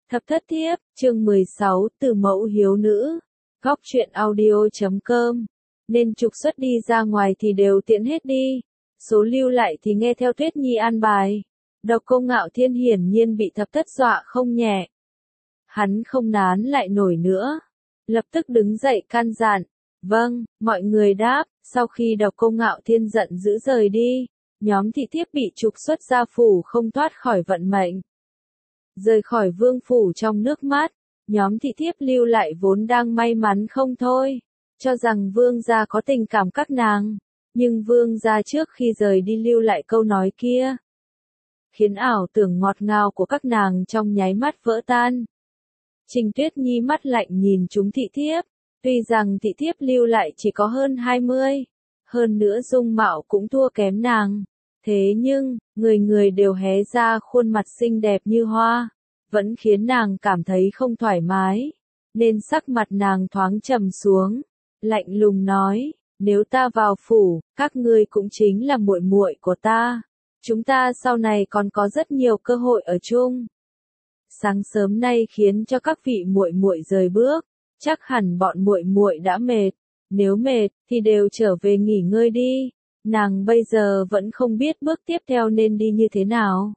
Thập thất thiếp, chương 16, từ mẫu hiếu nữ. Góc truyện audio.com. Nên trục xuất đi ra ngoài thì đều tiện hết đi. Số lưu lại thì nghe theo Tuyết Nhi an bài. Độc Cô Ngạo Thiên hiển nhiên bị thập thất dọa không nhẹ. Hắn không nán lại nổi nữa. Lập tức đứng dậy can dặn. Vâng, mọi người đáp. Sau khi Độc Cô Ngạo Thiên giận dữ rời đi, nhóm thị thiếp bị trục xuất ra phủ không thoát khỏi vận mệnh. Rời khỏi vương phủ trong nước mắt, nhóm thị thiếp lưu lại vốn đang may mắn không thôi, cho rằng vương gia có tình cảm các nàng, nhưng vương gia trước khi rời đi lưu lại câu nói kia, khiến ảo tưởng ngọt ngào của các nàng trong nháy mắt vỡ tan. Trình Tuyết Nhi mắt lạnh nhìn chúng thị thiếp, tuy rằng thị thiếp lưu lại chỉ có hơn 20, hơn nữa dung mạo cũng thua kém nàng. Thế nhưng, người người đều hé ra khuôn mặt xinh đẹp như hoa, vẫn khiến nàng cảm thấy không thoải mái, nên sắc mặt nàng thoáng trầm xuống, lạnh lùng nói, nếu ta vào phủ, các ngươi cũng chính là muội muội của ta, chúng ta sau này còn có rất nhiều cơ hội ở chung. Sáng sớm nay khiến cho các vị muội muội rời bước, chắc hẳn bọn muội muội đã mệt, nếu mệt thì đều trở về nghỉ ngơi đi. Nàng bây giờ vẫn không biết bước tiếp theo nên đi như thế nào.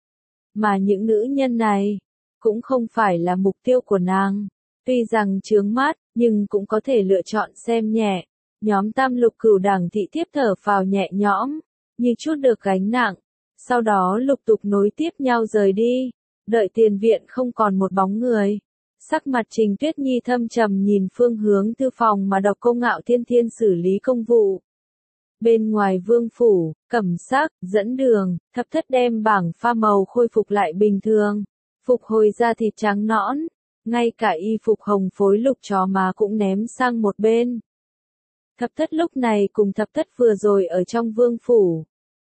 Mà những nữ nhân này, cũng không phải là mục tiêu của nàng. Tuy rằng chướng mắt, nhưng cũng có thể lựa chọn xem nhẹ. Nhóm Tam Lục Cửu Đảng thị thiếp thở phào nhẹ nhõm, như chút được gánh nặng. Sau đó lục tục nối tiếp nhau rời đi, đợi tiền viện không còn một bóng người. Sắc mặt Trình Tuyết Nhi thâm trầm nhìn phương hướng thư phòng mà Độc Cô Ngạo Thiên xử lý công vụ. Bên ngoài vương phủ, Cẩm Sắc, dẫn đường, thập thất đem bảng pha màu khôi phục lại bình thường, phục hồi da thịt trắng nõn, ngay cả y phục hồng phối lục chó má cũng ném sang một bên. Thập thất lúc này cùng thập thất vừa rồi ở trong vương phủ,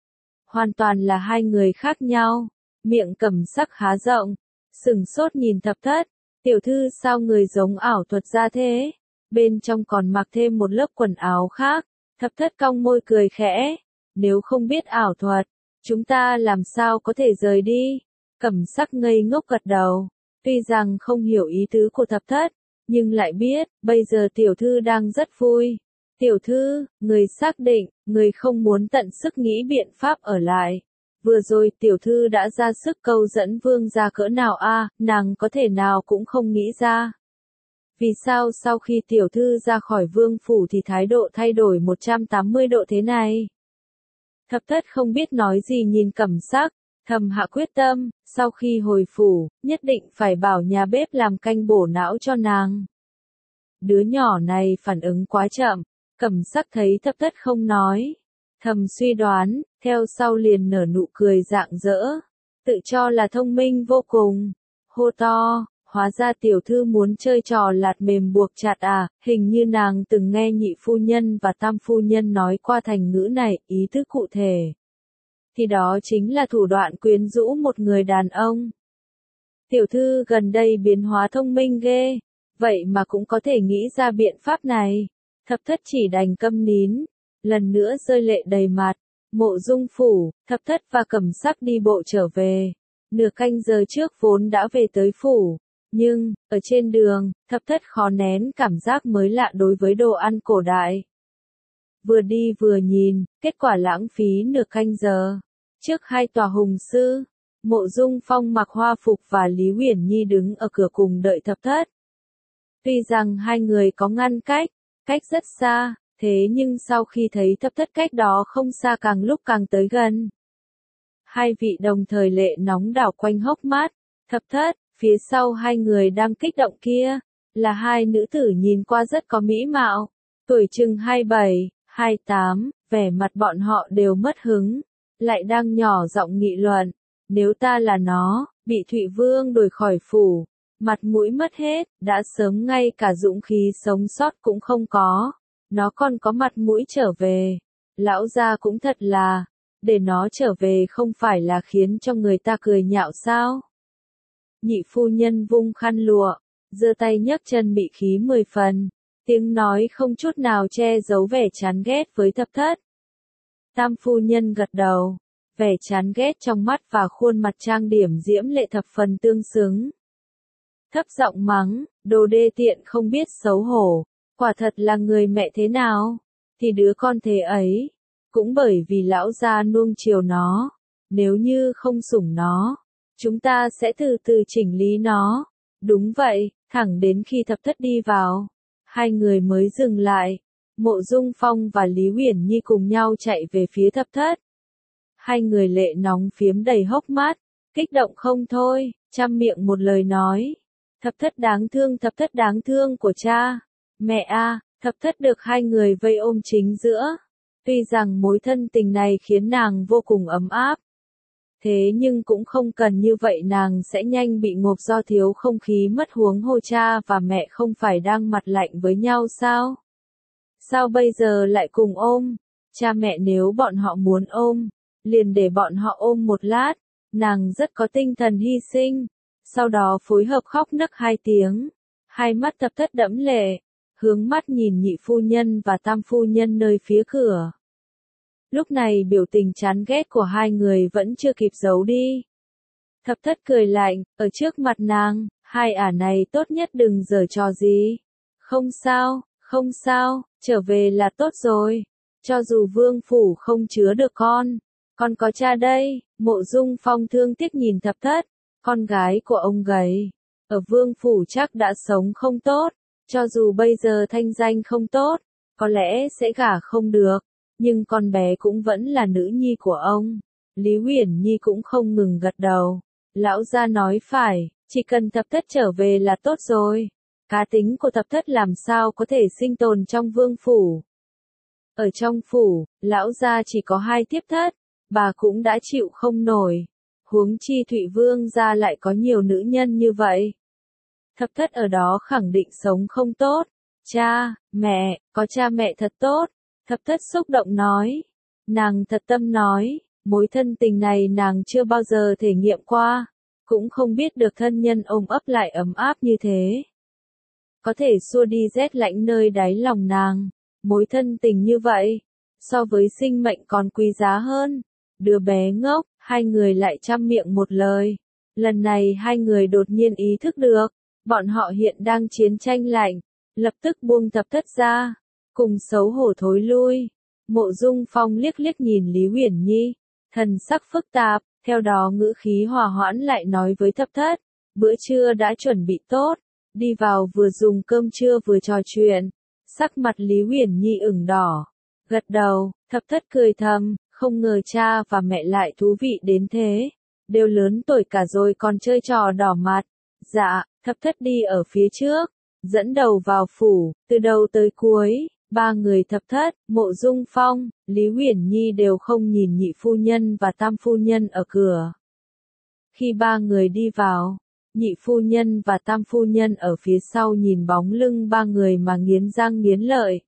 hoàn toàn là hai người khác nhau. Miệng Cẩm Sắc há rộng, sừng sốt nhìn thập thất, tiểu thư sao người giống ảo thuật ra thế, bên trong còn mặc thêm một lớp quần áo khác. Thập thất cong môi cười khẽ, nếu không biết ảo thuật, chúng ta làm sao có thể rời đi. Cẩm Sắc ngây ngốc gật đầu, tuy rằng không hiểu ý tứ của thập thất, nhưng lại biết, bây giờ tiểu thư đang rất vui. Tiểu thư, người xác định, người không muốn tận sức nghĩ biện pháp ở lại. Vừa rồi tiểu thư đã ra sức câu dẫn vương gia cỡ nào nàng có thể nào cũng không nghĩ ra. Vì sao sau khi tiểu thư ra khỏi vương phủ thì thái độ thay đổi 180 độ thế này? Thập thất không biết nói gì nhìn Cẩm Sắc, thầm hạ quyết tâm, sau khi hồi phủ, nhất định phải bảo nhà bếp làm canh bổ não cho nàng. Đứa nhỏ này phản ứng quá chậm, Cẩm Sắc thấy thập thất không nói, thầm suy đoán, theo sau liền nở nụ cười rạng rỡ, tự cho là thông minh vô cùng, hô to. Hóa ra tiểu thư muốn chơi trò lạt mềm buộc chặt hình như nàng từng nghe nhị phu nhân và tam phu nhân nói qua thành ngữ này, ý thức cụ thể. Thì đó chính là thủ đoạn quyến rũ một người đàn ông. Tiểu thư gần đây biến hóa thông minh ghê, vậy mà cũng có thể nghĩ ra biện pháp này. Thập thất chỉ đành câm nín, lần nữa rơi lệ đầy mặt, Mộ Dung phủ, thập thất và Cẩm Sắc đi bộ trở về. Nửa canh giờ trước vốn đã về tới phủ. Nhưng, ở trên đường, thập thất khó nén cảm giác mới lạ đối với đồ ăn cổ đại. Vừa đi vừa nhìn, kết quả lãng phí nửa canh giờ. Trước hai tòa hùng sư, Mộ Dung Phong mặc hoa phục và Lý Uyển Nhi đứng ở cửa cùng đợi thập thất. Tuy rằng hai người có ngăn cách rất xa, thế nhưng sau khi thấy thập thất cách đó không xa càng lúc càng tới gần. Hai vị đồng thời lệ nóng đảo quanh hốc mắt, thập thất. Phía sau hai người đang kích động kia, là hai nữ tử nhìn qua rất có mỹ mạo, tuổi chừng 27, 28, vẻ mặt bọn họ đều mất hứng, lại đang nhỏ giọng nghị luận, nếu ta là nó, bị Thụy Vương đuổi khỏi phủ, mặt mũi mất hết, đã sớm ngay cả dũng khí sống sót cũng không có, nó còn có mặt mũi trở về, lão gia cũng thật là, để nó trở về không phải là khiến cho người ta cười nhạo sao? Nhị phu nhân vung khăn lụa, giơ tay nhấc chân bị khí 10 phần, tiếng nói không chút nào che giấu vẻ chán ghét với thập thất. Tam phu nhân gật đầu, vẻ chán ghét trong mắt và khuôn mặt trang điểm diễm lệ thập phần tương xứng. thấp giọng mắng, đồ đê tiện không biết xấu hổ, quả thật là người mẹ thế nào, thì đứa con thế ấy, cũng bởi vì lão gia nuông chiều nó, nếu như không sủng nó, chúng ta sẽ từ từ chỉnh lý nó. Đúng vậy, thẳng đến khi Thập Thất đi vào, hai người mới dừng lại. Mộ Dung Phong và Lý Uyển Nhi cùng nhau chạy về phía Thập Thất. Hai người lệ nóng phiếm đầy hốc mắt, kích động không thôi, trăm miệng một lời nói. Thập Thất đáng thương của cha. Mẹ a, Thập Thất được hai người vây ôm chính giữa. Tuy rằng mối thân tình này khiến nàng vô cùng ấm áp. Thế nhưng cũng không cần như vậy, nàng sẽ nhanh bị ngộp do thiếu không khí mất, huống hồ cha và mẹ không phải đang mặt lạnh với nhau sao? Sao bây giờ lại cùng ôm? Cha mẹ nếu bọn họ muốn ôm, liền để bọn họ ôm một lát. Nàng rất có tinh thần hy sinh, sau đó phối hợp khóc nấc hai tiếng. Hai mắt Thập Thất đẫm lệ, hướng mắt nhìn nhị phu nhân và tam phu nhân nơi phía cửa. Lúc này biểu tình chán ghét của hai người vẫn chưa kịp giấu đi. Thập Thất cười lạnh, ở trước mặt nàng, hai ả này tốt nhất đừng giở trò gì. Không sao, trở về là tốt rồi. Cho dù vương phủ không chứa được con có cha đây. Mộ Dung Phong thương tiếc nhìn Thập Thất, con gái của ông gầy, ở vương phủ chắc đã sống không tốt, cho dù bây giờ thanh danh không tốt, có lẽ sẽ gả không được, nhưng con bé cũng vẫn là nữ nhi của ông. Lý Uyển Nhi cũng không ngừng gật đầu. Lão gia nói phải, chỉ cần Thập Thất trở về là tốt rồi. Cá tính của Thập Thất làm sao có thể sinh tồn trong vương phủ. Ở trong phủ, lão gia chỉ có hai thiếp thất, bà cũng đã chịu không nổi. Huống chi Thụy Vương gia lại có nhiều nữ nhân như vậy. Thập Thất ở đó khẳng định sống không tốt. Cha, mẹ, có cha mẹ thật tốt. Thập Thất xúc động nói. Nàng thật tâm nói, mối thân tình này nàng chưa bao giờ thể nghiệm qua, cũng không biết được thân nhân ôm ấp lại ấm áp như thế. Có thể xua đi rét lạnh nơi đáy lòng nàng, mối thân tình như vậy, so với sinh mệnh còn quý giá hơn. Đứa bé ngốc, hai người lại trăm miệng một lời. Lần này hai người đột nhiên ý thức được, bọn họ hiện đang chiến tranh lạnh, lập tức buông Thập Thất ra, cùng xấu hổ thối lui. Mộ Dung Phong liếc liếc nhìn Lý Uyển Nhi, thần sắc phức tạp, theo đó ngữ khí hòa hoãn lại nói với Thập Thất, bữa trưa đã chuẩn bị tốt, đi vào vừa dùng cơm trưa vừa trò chuyện. Sắc mặt Lý Uyển Nhi ửng đỏ, gật đầu. Thập Thất cười thầm, không ngờ cha và mẹ lại thú vị đến thế, đều lớn tuổi cả rồi còn chơi trò đỏ mặt. Dạ, Thập Thất đi ở phía trước, dẫn đầu vào phủ, từ đầu tới cuối. Ba người Thập Thất, Mộ Dung Phong, Lý Uyển Nhi đều không nhìn nhị phu nhân và tam phu nhân ở cửa. Khi ba người đi vào, nhị phu nhân và tam phu nhân ở phía sau nhìn bóng lưng ba người mà nghiến răng nghiến lợi.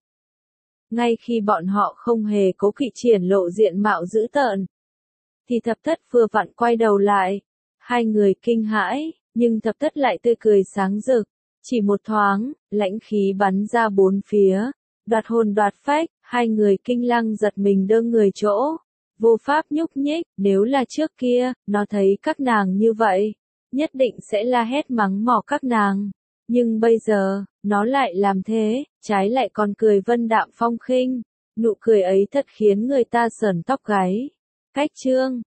Ngay khi bọn họ không hề cố kỵ triển lộ diện mạo dữ tợn, thì Thập Thất vừa vặn quay đầu lại. Hai người kinh hãi, nhưng Thập Thất lại tươi cười sáng rực. Chỉ một thoáng, lãnh khí bắn ra bốn phía. Đoạt hồn đoạt phách, hai người kinh lăng giật mình đơ người chỗ. Vô pháp nhúc nhích, nếu là trước kia, nó thấy các nàng như vậy, nhất định sẽ la hét mắng mỏ các nàng. Nhưng bây giờ, nó lại làm thế, trái lại còn cười vân đạm phong khinh. Nụ cười ấy thật khiến người ta sởn tóc gáy. Cách chương